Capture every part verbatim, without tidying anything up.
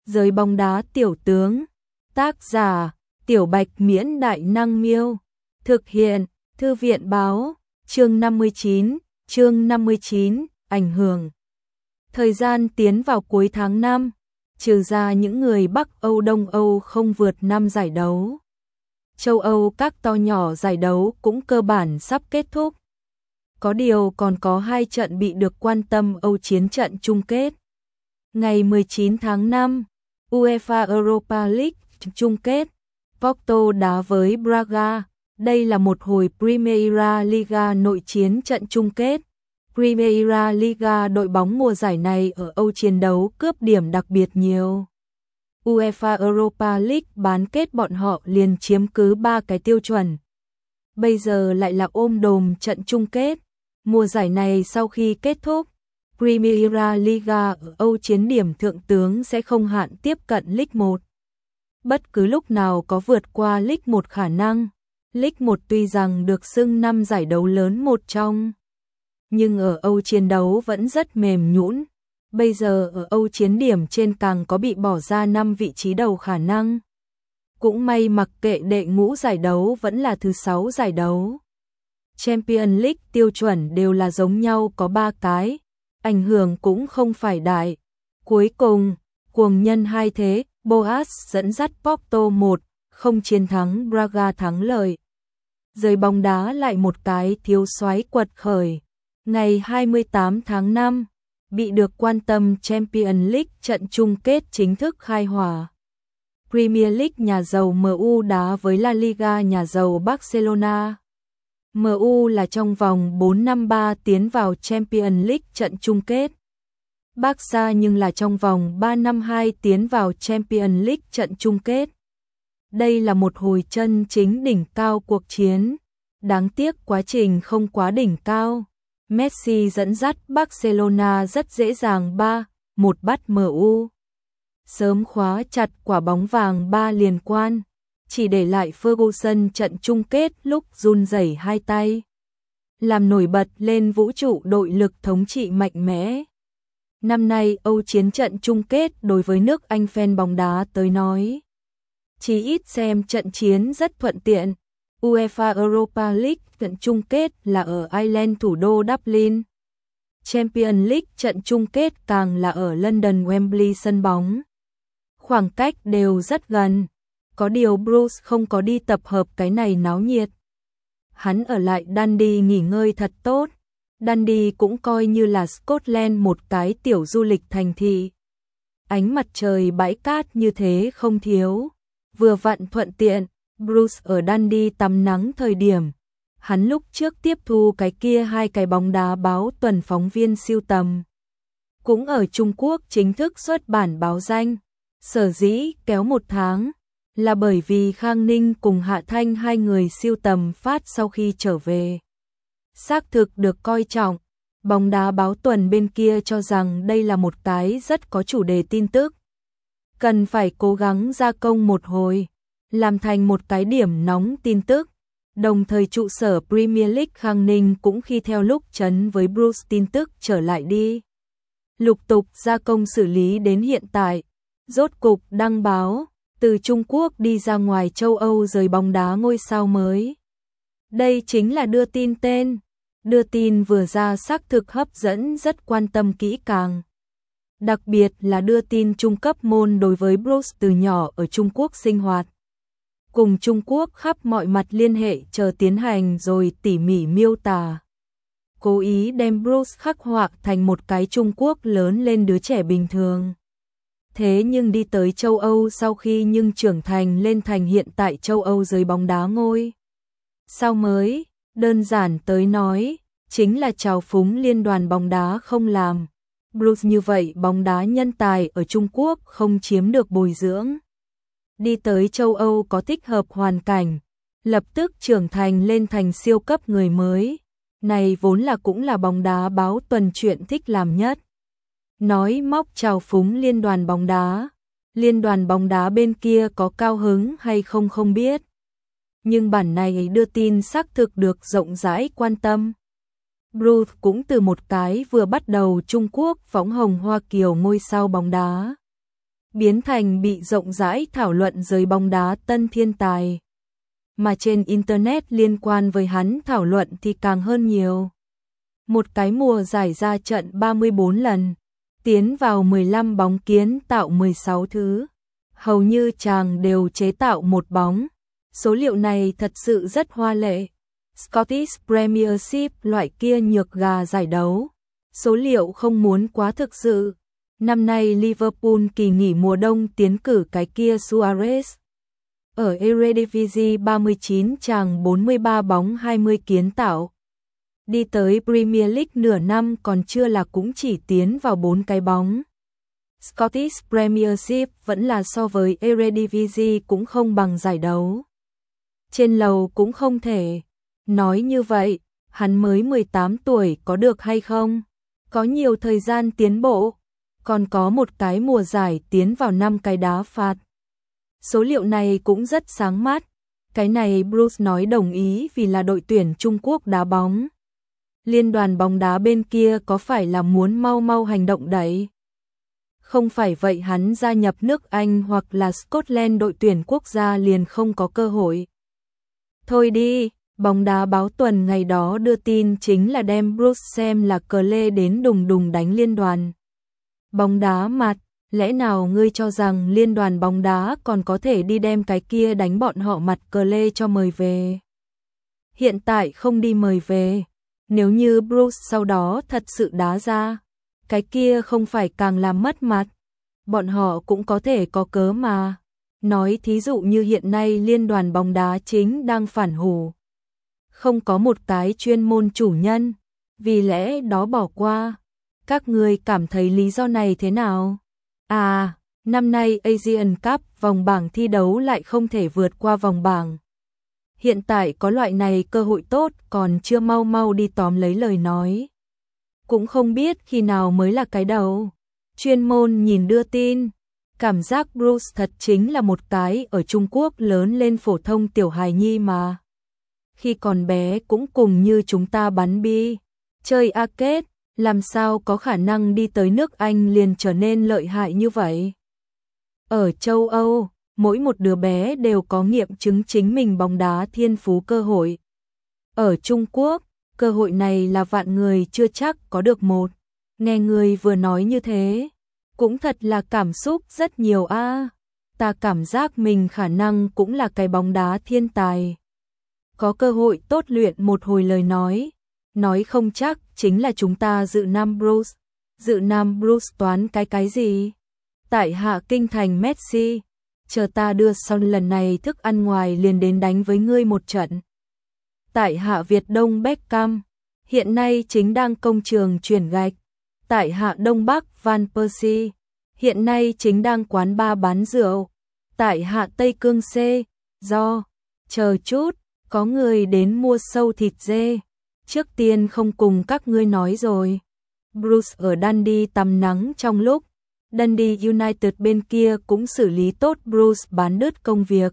Giới bóng đá tiểu tướng. Tác giả: Tiểu Bạch Miễn Đại Năng Miêu. Thực hiện: Thư viện Báo. Chương năm mươi chín. Chương năm mươi chín. Ảnh hưởng. Thời gian tiến vào cuối tháng năm, trừ ra những người Bắc Âu Đông Âu không vượt năm giải đấu. Châu Âu các to nhỏ giải đấu cũng cơ bản sắp kết thúc. Có điều còn có hai trận bị được quan tâm Âu chiến trận chung kết. Ngày mười chín tháng năm, UEFA Europa League chung kết, Porto đá với Braga. Đây là một hồi Primeira Liga nội chiến trận chung kết. Primeira Liga đội bóng mùa giải này ở Âu chiến đấu cướp điểm đặc biệt nhiều. UEFA Europa League bán kết bọn họ liền chiếm cứ ba cái tiêu chuẩn. Bây giờ lại là ôm đồm trận chung kết. Mùa giải này sau khi kết thúc, Primeira Liga ở Âu chiến điểm thượng tướng sẽ không hạn tiếp cận League một. Bất cứ lúc nào có vượt qua League một khả năng. League một tuy rằng được xưng năm giải đấu lớn một trong, nhưng ở Âu chiến đấu vẫn rất mềm nhũn. Bây giờ ở Âu chiến điểm trên càng có bị bỏ ra năm vị trí đầu khả năng. Cũng may mặc kệ đệ ngũ giải đấu vẫn là thứ sáu giải đấu. Champions League tiêu chuẩn đều là giống nhau có ba cái, ảnh hưởng cũng không phải đại. Cuối cùng, cuồng nhân hai thế, Boas dẫn dắt Porto một không chiến thắng Braga thắng lợi. Giới bóng đá lại một cái thiếu soái quật khởi. Ngày hai mươi tám tháng năm, bị được quan tâm Champions League trận chung kết chính thức khai hỏa. Premier League nhà giàu em u đá với La Liga nhà giàu Barcelona. em u là trong vòng bốn năm ba tiến vào Champions League trận chung kết. Barca nhưng là trong vòng ba năm hai tiến vào Champions League trận chung kết. Đây là một hồi chân chính đỉnh cao cuộc chiến. Đáng tiếc quá trình không quá đỉnh cao. Messi dẫn dắt Barcelona rất dễ dàng ba một bắt em u. Sớm khóa chặt quả bóng vàng ba liên quan, chỉ để lại Ferguson trận chung kết lúc run rẩy hai tay, làm nổi bật lên vũ trụ đội lực thống trị mạnh mẽ. Năm nay Âu chiến trận chung kết đối với nước Anh fan bóng đá tới nói, chỉ ít xem trận chiến rất thuận tiện. UEFA Europa League trận chung kết là ở Ireland thủ đô Dublin. Champions League trận chung kết càng là ở London Wembley sân bóng. Khoảng cách đều rất gần. Có điều Bruce không có đi tập hợp cái này náo nhiệt. Hắn ở lại Dundee nghỉ ngơi thật tốt. Dundee cũng coi như là Scotland một cái tiểu du lịch thành thị. Ánh mặt trời bãi cát như thế không thiếu. Vừa vặn thuận tiện, Bruce ở Dundee tắm nắng thời điểm. Hắn lúc trước tiếp thu cái kia hai cái bóng đá báo tuần phóng viên siêu tầm. Cũng ở Trung Quốc chính thức xuất bản báo danh. Sở dĩ kéo một tháng là bởi vì Khang Ninh cùng Hạ Thanh hai người siêu tầm phát sau khi trở về. Xác thực được coi trọng. Bóng đá báo tuần bên kia cho rằng đây là một cái rất có chủ đề tin tức. Cần phải cố gắng gia công một hồi, làm thành một cái điểm nóng tin tức. Đồng thời trụ sở Premier League Khang Ninh cũng khi theo lúc chấn với Bruce tin tức trở lại đi. Lục tục gia công xử lý đến hiện tại. Rốt cục đăng báo, từ Trung Quốc đi ra ngoài châu Âu rời bóng đá ngôi sao mới. Đây chính là đưa tin tên. Đưa tin vừa ra xác thực hấp dẫn rất quan tâm kỹ càng. Đặc biệt là đưa tin trung cấp môn đối với Bruce từ nhỏ ở Trung Quốc sinh hoạt. Cùng Trung Quốc khắp mọi mặt liên hệ chờ tiến hành rồi tỉ mỉ miêu tả. Cố ý đem Bruce khắc họa thành một cái Trung Quốc lớn lên đứa trẻ bình thường. Thế nhưng đi tới châu Âu sau khi nhưng trưởng thành lên thành hiện tại châu Âu giới bóng đá ngôi. Sao mới, đơn giản tới nói, chính là trào phúng liên đoàn bóng đá không làm. Bruce như vậy bóng đá nhân tài ở Trung Quốc không chiếm được bồi dưỡng. Đi tới châu Âu có thích hợp hoàn cảnh, lập tức trưởng thành lên thành siêu cấp người mới. Này vốn là cũng là bóng đá báo tuần chuyện thích làm nhất. Nói móc trào phúng liên đoàn bóng đá. Liên đoàn bóng đá bên kia có cao hứng hay không không biết. Nhưng bản này đưa tin xác thực được rộng rãi quan tâm. Bruce cũng từ một cái vừa bắt đầu Trung Quốc phóng hồng Hoa Kiều ngôi sao bóng đá. biến thành bị rộng rãi thảo luận giới bóng đá tân thiên tài. Mà trên Internet liên quan với hắn thảo luận thì càng hơn nhiều. Một cái mùa giải ra trận ba mươi bốn lần, tiến vào mười lăm bóng kiến tạo mười sáu thứ. Hầu như chàng đều chế tạo một bóng. Số liệu này thật sự rất hoa lệ. Scottish Premiership loại kia nhược gà giải đấu. Số liệu không muốn quá thực sự. Năm nay Liverpool kỳ nghỉ mùa đông tiến cử cái kia Suarez. Ở Eredivisie ba mươi chín chàng bốn mươi ba bóng hai mươi kiến tạo. Đi tới Premier League nửa năm còn chưa là cũng chỉ tiến vào bốn cái bóng. Scottish Premiership vẫn là so với Eredivisie cũng không bằng giải đấu. Trên lầu cũng không thể. Nói như vậy, hắn mới mười tám tuổi có được hay không? Có nhiều thời gian tiến bộ. Còn có một cái mùa giải tiến vào năm cái đá phạt. Số liệu này cũng rất sáng mắt. Cái này Bruce nói đồng ý vì là đội tuyển Trung Quốc đá bóng. Liên đoàn bóng đá bên kia có phải là muốn mau mau hành động đấy? Không phải vậy hắn gia nhập nước Anh hoặc là Scotland đội tuyển quốc gia liền không có cơ hội. Thôi đi, bóng đá báo tuần ngày đó đưa tin chính là đem Bruce xem là cờ lê đến đùng đùng đánh liên đoàn. Bóng đá mặt, lẽ nào ngươi cho rằng liên đoàn bóng đá còn có thể đi đem cái kia đánh bọn họ mặt cờ lê cho mời về? Hiện tại không đi mời về. Nếu như Bruce sau đó thật sự đá ra, cái kia không phải càng làm mất mặt. Bọn họ cũng có thể có cớ mà. Nói thí dụ như hiện nay liên đoàn bóng đá chính đang phản hủ. Không có một cái chuyên môn chủ nhân, vì lẽ đó bỏ qua. Các người cảm thấy lý do này thế nào? À, năm nay Asian Cup vòng bảng thi đấu lại không thể vượt qua vòng bảng. Hiện tại có loại này cơ hội tốt còn chưa mau mau đi tóm lấy lời nói. Cũng không biết khi nào mới là cái đầu. Chuyên môn nhìn đưa tin. Cảm giác Bruce thật chính là một cái ở Trung Quốc lớn lên phổ thông tiểu hài nhi mà. Khi còn bé cũng cùng như chúng ta bắn bi, chơi arcade, làm sao có khả năng đi tới nước Anh liền trở nên lợi hại như vậy. Ở châu Âu, mỗi một đứa bé đều có nghiệm chứng chính mình bóng đá thiên phú cơ hội. Ở Trung Quốc, cơ hội này là vạn người chưa chắc có được một. Nghe người vừa nói như thế, cũng thật là cảm xúc rất nhiều a. À, ta cảm giác mình khả năng cũng là cái bóng đá thiên tài. Có cơ hội tốt luyện một hồi lời nói. Nói không chắc chính là chúng ta dự năm Bruce. Dự năm Bruce toán cái cái gì? Tại hạ kinh thành Messi. Chờ ta đưa xong lần này thức ăn ngoài liền đến đánh với ngươi một trận. Tại hạ Việt Đông Beckham. Hiện nay chính đang công trường chuyển gạch. Tại hạ Đông Bắc Van Persie. Hiện nay chính đang quán bar bán rượu. Tại hạ Tây Cương C. Do. Chờ chút, có người đến mua sâu thịt dê. Trước tiên không cùng các ngươi nói rồi. Bruce ở Dundee tắm nắng trong lúc Dundee United bên kia cũng xử lý tốt Bruce bán đứt công việc.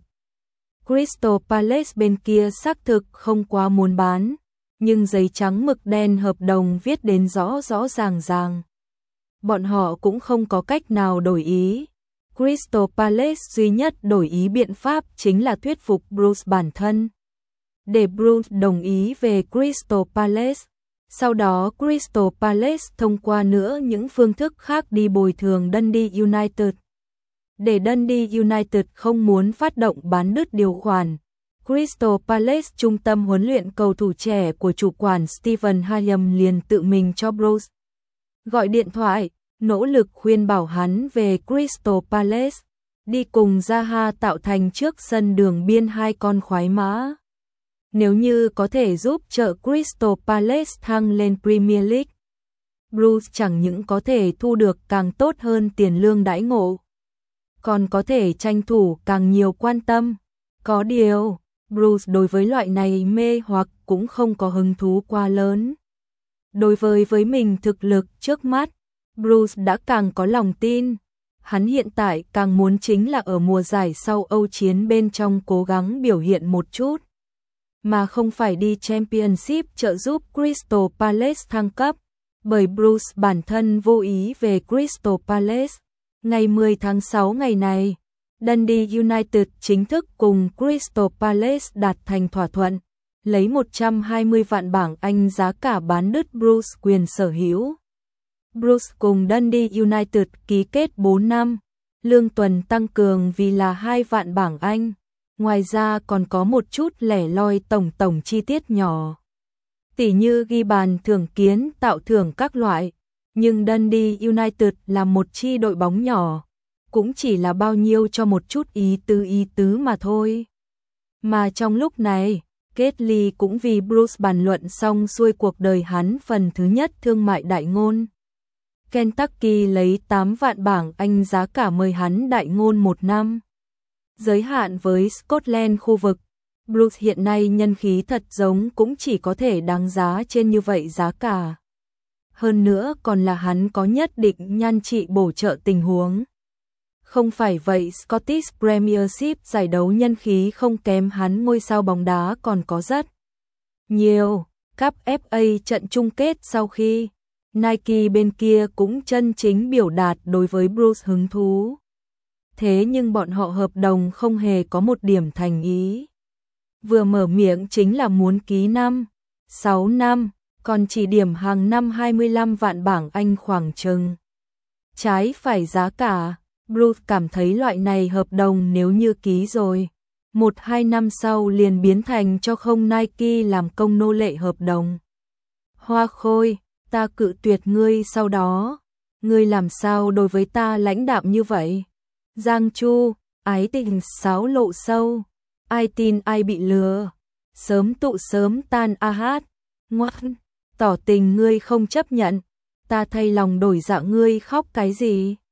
Crystal Palace bên kia xác thực không quá muốn bán, nhưng giấy trắng mực đen hợp đồng viết đến rõ rõ ràng ràng. Bọn họ cũng không có cách nào đổi ý. Crystal Palace duy nhất đổi ý biện pháp chính là thuyết phục Bruce bản thân. Để Bruce đồng ý về Crystal Palace. Sau đó Crystal Palace thông qua nữa những phương thức khác đi bồi thường Dundee United. Để Dundee United không muốn phát động bán đứt điều khoản, Crystal Palace trung tâm huấn luyện cầu thủ trẻ của chủ quản Steven Hayam liền tự mình cho Bruce gọi điện thoại, nỗ lực khuyên bảo hắn về Crystal Palace, đi cùng Zaha tạo thành trước sân đường biên hai con khoái mã. Nếu như có thể giúp trợ Crystal Palace thăng lên Premier League, Bruce chẳng những có thể thu được càng tốt hơn tiền lương đãi ngộ, còn có thể tranh thủ càng nhiều quan tâm. Có điều, Bruce đối với loại này mê hoặc cũng không có hứng thú quá lớn. Đối với với mình thực lực trước mắt, Bruce đã càng có lòng tin. Hắn hiện tại càng muốn chính là ở mùa giải sau Âu chiến bên trong cố gắng biểu hiện một chút, mà không phải đi Championship trợ giúp Crystal Palace thăng cấp, bởi Bruce bản thân vô ý về Crystal Palace. Ngày mười tháng sáu ngày này, Dundee United chính thức cùng Crystal Palace đạt thành thỏa thuận, lấy một trăm hai mươi vạn bảng Anh giá cả bán đứt Bruce quyền sở hữu. Bruce cùng Dundee United ký kết bốn năm, lương tuần tăng cường vì là hai vạn bảng Anh. Ngoài ra còn có một chút lẻ loi tổng tổng chi tiết nhỏ. Tỉ như ghi bàn thưởng kiến tạo thưởng các loại. Nhưng Dundee United là một chi đội bóng nhỏ, cũng chỉ là bao nhiêu cho một chút ý tứ ý tứ mà thôi. Mà trong lúc này, Kelly cũng vì Bruce bàn luận xong xuôi cuộc đời hắn phần thứ nhất thương mại đại ngôn. Kentucky lấy tám vạn bảng Anh giá cả mời hắn đại ngôn một năm. Giới hạn với Scotland khu vực, Bruce hiện nay nhân khí thật giống cũng chỉ có thể đáng giá trên như vậy giá cả. Hơn nữa còn là hắn có nhất định nhan trị bổ trợ tình huống. Không phải vậy Scottish Premiership giải đấu nhân khí không kém hắn ngôi sao bóng đá còn có rất nhiều. Cup ép a trận chung kết sau khi Nike bên kia cũng chân chính biểu đạt đối với Bruce hứng thú. Thế nhưng bọn họ hợp đồng không hề có một điểm thành ý. Vừa mở miệng chính là muốn ký năm, sáu năm, còn chỉ điểm hàng năm hai mươi lăm vạn bảng Anh khoảng chừng. Trái phải giá cả, Bruce cảm thấy loại này hợp đồng nếu như ký rồi, một hai năm sau liền biến thành cho không Nike làm công nô lệ hợp đồng. Hoa Khôi, ta cự tuyệt ngươi sau đó, ngươi làm sao đối với ta lãnh đạm như vậy? Giang Chu, ái tình sáo lộ sâu, ai tin ai bị lừa, sớm tụ sớm tan a hát, ngoan, tỏ tình ngươi không chấp nhận, ta thay lòng đổi dạ ngươi khóc cái gì?